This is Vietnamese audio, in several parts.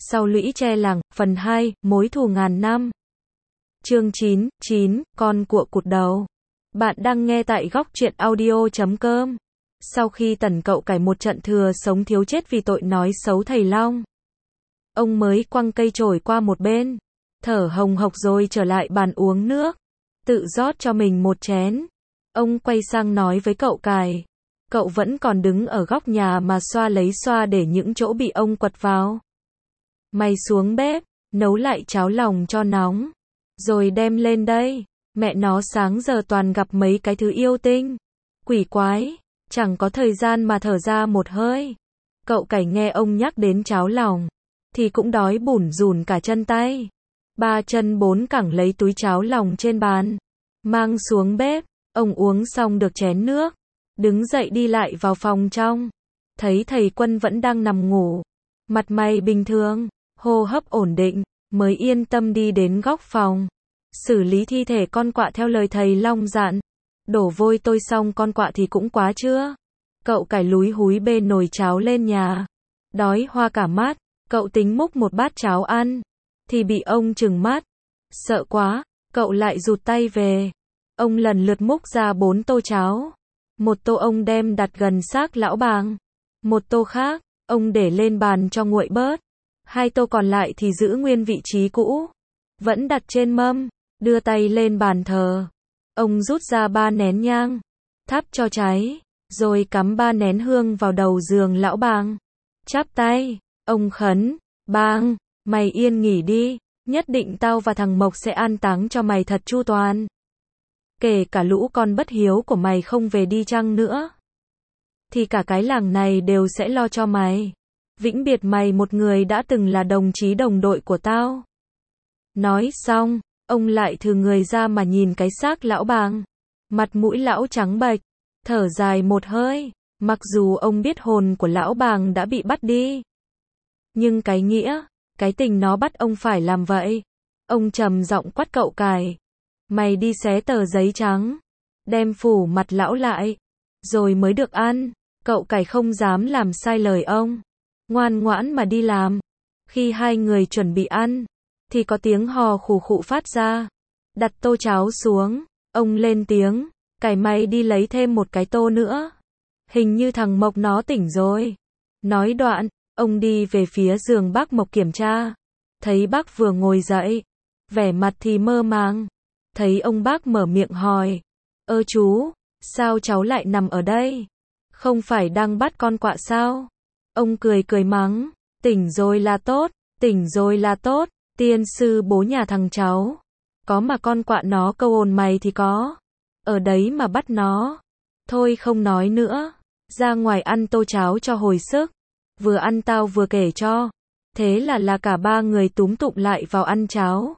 Sau lũy tre làng, phần 2, mối thù ngàn năm. Chương 9, con cụa cụt đầu. Bạn đang nghe tại góc truyện audio.com. Sau khi Tần Cậu Cải một trận thừa sống thiếu chết vì tội nói xấu thầy Long, ông mới quăng cây chổi qua một bên, thở hồng hộc rồi trở lại bàn uống nước, tự rót cho mình một chén. Ông quay sang nói với cậu Cải, cậu vẫn còn đứng ở góc nhà mà xoa lấy xoa để những chỗ bị ông quật vào. Mày xuống bếp, nấu lại cháo lòng cho nóng, rồi đem lên đây. Mẹ nó sáng giờ toàn gặp mấy cái thứ yêu tinh, quỷ quái, chẳng có thời gian mà thở ra một hơi. Cậu Cải nghe ông nhắc đến cháo lòng, thì cũng đói bủn rủn cả chân tay. Ba chân bốn cẳng lấy túi cháo lòng trên bàn, mang xuống bếp. Ông uống xong được chén nước, đứng dậy đi lại vào phòng trong. Thấy thầy Quân vẫn đang nằm ngủ, mặt mày bình thường, hô hấp ổn định, mới yên tâm đi đến góc phòng, xử lý thi thể con quạ theo lời thầy Long dặn. Đổ vôi tôi xong con quạ thì cũng quá chưa. Cậu Cải lúi húi bê nồi cháo lên nhà, đói hoa cả mắt. Cậu tính múc một bát cháo ăn, thì bị ông trừng mắt. Sợ quá, cậu lại rụt tay về. Ông lần lượt múc ra 4 tô cháo. Một tô ông đem đặt gần xác lão bàng, một tô khác ông để lên bàn cho nguội bớt. 2 tô còn lại thì giữ nguyên vị trí cũ, vẫn đặt trên mâm. Đưa tay lên bàn thờ, ông rút ra 3 nén nhang, thắp cho cháy, rồi cắm 3 nén hương vào đầu giường lão bàng. Chắp tay, ông khấn, bàng, mày yên nghỉ đi, nhất định tao và thằng Mộc sẽ an táng cho mày thật chu toàn. Kể cả lũ con bất hiếu của mày không về đi chăng nữa, thì cả cái làng này đều sẽ lo cho mày. Vĩnh biệt mày một người đã từng là đồng chí đồng đội của tao. Nói xong, ông lại thừ người ra mà nhìn cái xác lão bàng. Mặt mũi lão trắng bệch, thở dài một hơi. Mặc dù ông biết hồn của lão bàng đã bị bắt đi, nhưng cái nghĩa, cái tình nó bắt ông phải làm vậy. Ông trầm giọng quát cậu Cải, mày đi xé tờ giấy trắng, đem phủ mặt lão lại, rồi mới được ăn. Cậu Cải không dám làm sai lời ông, ngoan ngoãn mà đi làm. Khi hai người chuẩn bị ăn, thì có tiếng hò khủ khụ phát ra. Đặt tô cháo xuống, ông lên tiếng, Cải mày đi lấy thêm một cái tô nữa. Hình như thằng Mộc nó tỉnh rồi. Nói đoạn, ông đi về phía giường bác Mộc kiểm tra. Thấy bác vừa ngồi dậy, vẻ mặt thì mơ màng. Thấy ông bác mở miệng hỏi, chú, sao cháu lại nằm ở đây? Không phải đang bắt con quạ sao? Ông cười cười mắng, tỉnh rồi là tốt, tỉnh rồi là tốt, tiên sư bố nhà thằng cháu. Có mà con quạ nó câu hồn mày thì có. Ở đấy mà bắt nó. Thôi không nói nữa, ra ngoài ăn tô cháo cho hồi sức. Vừa ăn tao vừa kể cho. Thế là cả 3 người túm tụm lại vào ăn cháo.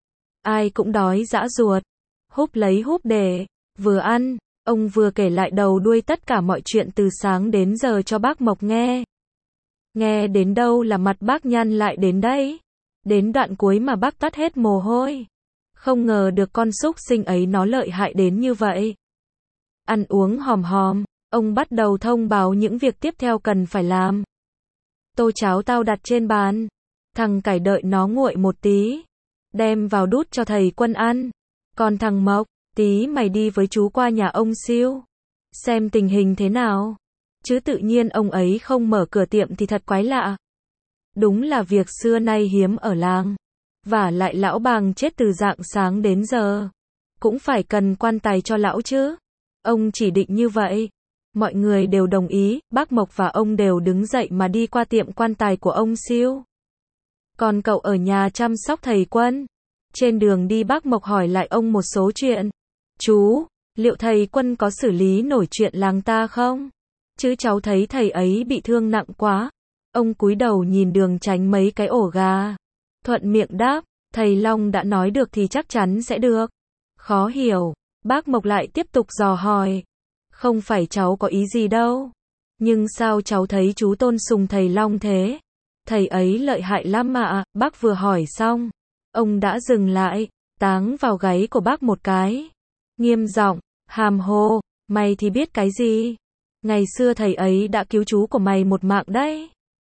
Ai cũng đói dã ruột, húp lấy húp để. Vừa ăn, ông vừa kể lại đầu đuôi tất cả mọi chuyện từ sáng đến giờ cho bác Mộc nghe. Nghe đến đâu là mặt bác nhăn lại đến đấy. Đến đoạn cuối mà bác toát hết mồ hôi. Không ngờ được con súc sinh ấy nó lợi hại đến như vậy. Ăn uống hòm hòm, ông bắt đầu thông báo những việc tiếp theo cần phải làm. Tô cháo tao đặt trên bàn, thằng Cải đợi nó nguội một tí, đem vào đút cho thầy Quân ăn. Còn thằng Mộc, tí mày đi với chú qua nhà ông Siêu, xem tình hình thế nào. Chứ tự nhiên ông ấy không mở cửa tiệm thì thật quái lạ. Đúng là việc xưa nay hiếm ở làng. Vả lại lão bàng chết từ rạng sáng đến giờ, cũng phải cần quan tài cho lão chứ. Ông chỉ định như vậy. Mọi người đều đồng ý, bác Mộc và ông đều đứng dậy mà đi qua tiệm quan tài của ông Siêu. Còn cậu ở nhà chăm sóc thầy Quân. Trên đường đi bác Mộc hỏi lại ông một số chuyện. Chú, liệu thầy Quân có xử lý nổi chuyện làng ta không? Chứ cháu thấy thầy ấy bị thương nặng quá. Ông cúi đầu nhìn đường tránh mấy cái ổ gà. Thuận miệng đáp, thầy Long đã nói được thì chắc chắn sẽ được. Khó hiểu, bác Mộc lại tiếp tục dò hỏi. Không phải cháu có ý gì đâu. Nhưng sao cháu thấy chú tôn sùng thầy Long thế? Thầy ấy lợi hại lắm mà. Bác vừa hỏi xong, ông đã dừng lại, táng vào gáy của bác một cái. Nghiêm giọng, hàm hồ, mày thì biết cái gì? Ngày xưa thầy ấy đã cứu chú của mày một mạng đấy.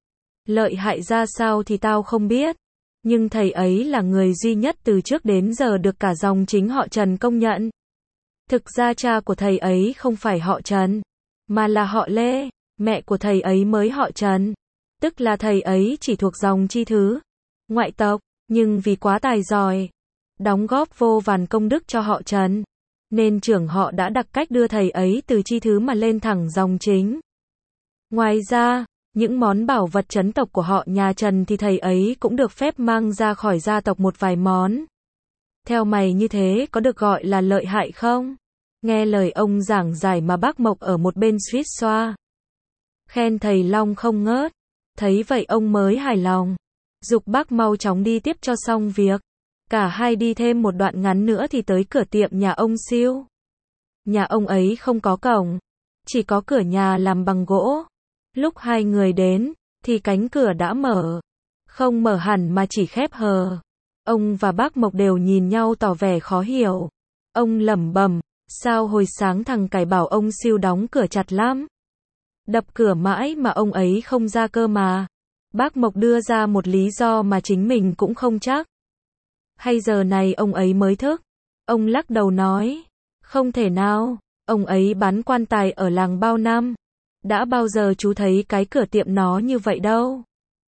Lợi hại ra sao thì tao không biết. Nhưng thầy ấy là người duy nhất từ trước đến giờ được cả dòng chính họ Trần công nhận. Thực ra cha của thầy ấy không phải họ Trần, mà là họ Lê, mẹ của thầy ấy mới họ Trần. Tức là thầy ấy chỉ thuộc dòng Chi Thứ, ngoại tộc, nhưng vì quá tài giỏi, đóng góp vô vàn công đức cho họ Trần, nên trưởng họ đã đặc cách đưa thầy ấy từ Chi Thứ mà lên thẳng dòng chính. Ngoài ra, những món bảo vật trấn tộc của họ nhà Trần thì thầy ấy cũng được phép mang ra khỏi gia tộc một vài món. Theo mày như thế có được gọi là lợi hại không? Nghe lời ông giảng giải mà bác Mộc ở một bên suýt xoa. Khen thầy Long không ngớt. Thấy vậy ông mới hài lòng. Giục bác mau chóng đi tiếp cho xong việc. Cả hai đi thêm một đoạn ngắn nữa thì tới cửa tiệm nhà ông Siêu. Nhà ông ấy không có cổng, chỉ có cửa nhà làm bằng gỗ. Lúc hai người đến, thì cánh cửa đã mở. Không mở hẳn mà chỉ khép hờ. Ông và bác Mộc đều nhìn nhau tỏ vẻ khó hiểu. Ông lẩm bẩm, sao hồi sáng thằng Cải bảo ông Siêu đóng cửa chặt lắm. Đập cửa mãi mà ông ấy không ra cơ mà. Bác Mộc đưa ra một lý do mà chính mình cũng không chắc. Hay giờ này ông ấy mới thức? Ông lắc đầu nói, không thể nào, ông ấy bán quan tài ở làng bao năm. Đã bao giờ chú thấy cái cửa tiệm nó như vậy đâu.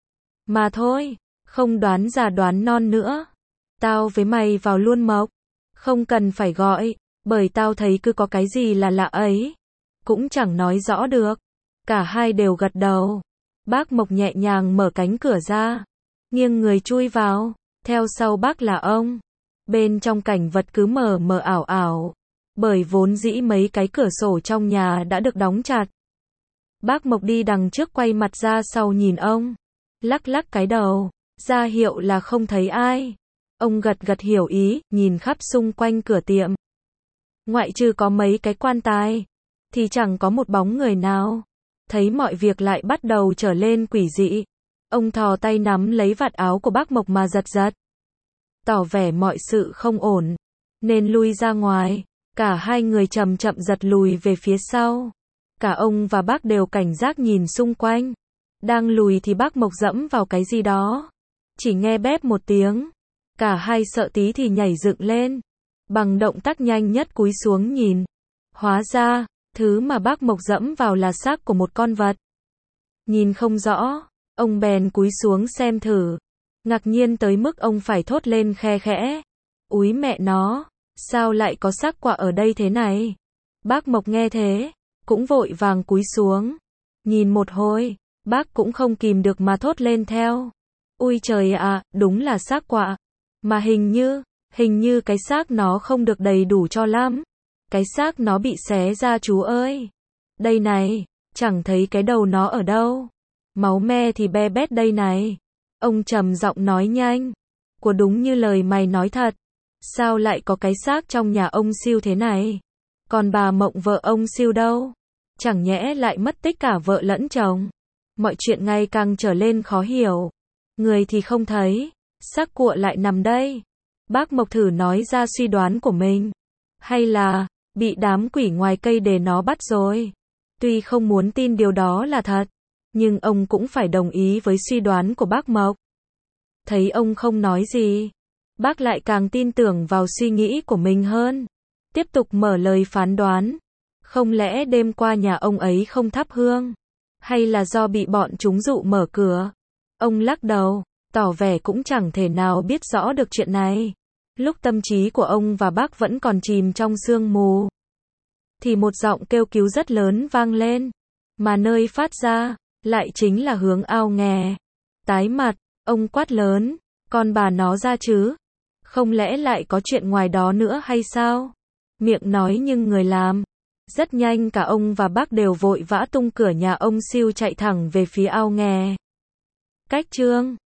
Mà thôi, không đoán già đoán non nữa. Tao với mày vào luôn Mộc. Không cần phải gọi, bởi tao thấy cứ có cái gì là lạ ấy. Cũng chẳng nói rõ được. Cả hai đều gật đầu. Bác Mộc nhẹ nhàng mở cánh cửa ra, nghiêng người chui vào, theo sau bác là ông. Bên trong cảnh vật cứ mờ mờ ảo ảo, bởi vốn dĩ mấy cái cửa sổ trong nhà đã được đóng chặt. Bác Mộc đi đằng trước quay mặt ra sau nhìn ông, lắc lắc cái đầu, ra hiệu là không thấy ai. Ông gật gật hiểu ý, nhìn khắp xung quanh cửa tiệm. Ngoại trừ có mấy cái quan tài, thì chẳng có một bóng người nào. Thấy mọi việc lại bắt đầu trở lên quỷ dị. Ông thò tay nắm lấy vạt áo của bác Mộc mà giật giật. Tỏ vẻ mọi sự không ổn, nên lui ra ngoài. Cả hai người chậm chậm giật lùi về phía sau. Cả ông và bác đều cảnh giác nhìn xung quanh. Đang lùi thì bác Mộc dẫm vào cái gì đó. Chỉ nghe bép một tiếng. Cả hai sợ tí thì nhảy dựng lên. Bằng động tác nhanh nhất cúi xuống nhìn. Hóa ra, thứ mà bác Mộc dẫm vào là xác của một con vật. Nhìn không rõ, ông bèn cúi xuống xem thử. Ngạc nhiên tới mức ông phải thốt lên khe khẽ. Úi mẹ nó, sao lại có xác quạ ở đây thế này? Bác Mộc nghe thế, cũng vội vàng cúi xuống. Nhìn một hồi, bác cũng không kìm được mà thốt lên theo. Ui trời ạ, đúng là xác quạ. Mà hình như cái xác nó không được đầy đủ cho lắm. Cái xác nó bị xé ra chú ơi. Đây này, chẳng thấy cái đầu nó ở đâu. Máu me thì be bét đây này. Ông trầm giọng nói nhanh. Của đúng như lời mày nói thật. Sao lại có cái xác trong nhà ông Siêu thế này? Còn bà Mộng vợ ông Siêu đâu? Chẳng nhẽ lại mất tích cả vợ lẫn chồng? Mọi chuyện ngày càng trở lên khó hiểu. Người thì không thấy, xác cuộ lại nằm đây. Bác Mộc thử nói ra suy đoán của mình. Hay là bị đám quỷ ngoài cây để nó bắt rồi. Tuy không muốn tin điều đó là thật, nhưng ông cũng phải đồng ý với suy đoán của bác Mộc. Thấy ông không nói gì, bác lại càng tin tưởng vào suy nghĩ của mình hơn. Tiếp tục mở lời phán đoán. Không lẽ đêm qua nhà ông ấy không thắp hương? Hay là do bị bọn chúng dụ mở cửa? Ông lắc đầu, tỏ vẻ cũng chẳng thể nào biết rõ được chuyện này. Lúc tâm trí của ông và bác vẫn còn chìm trong sương mù, thì một giọng kêu cứu rất lớn vang lên, mà nơi phát ra lại chính là hướng ao nghè. Tái mặt, ông quát lớn, con bà nó ra chứ? Không lẽ lại có chuyện ngoài đó nữa hay sao? Miệng nói nhưng người làm. Rất nhanh cả ông và bác đều vội vã tung cửa nhà ông Siêu chạy thẳng về phía ao nghè. Cách chương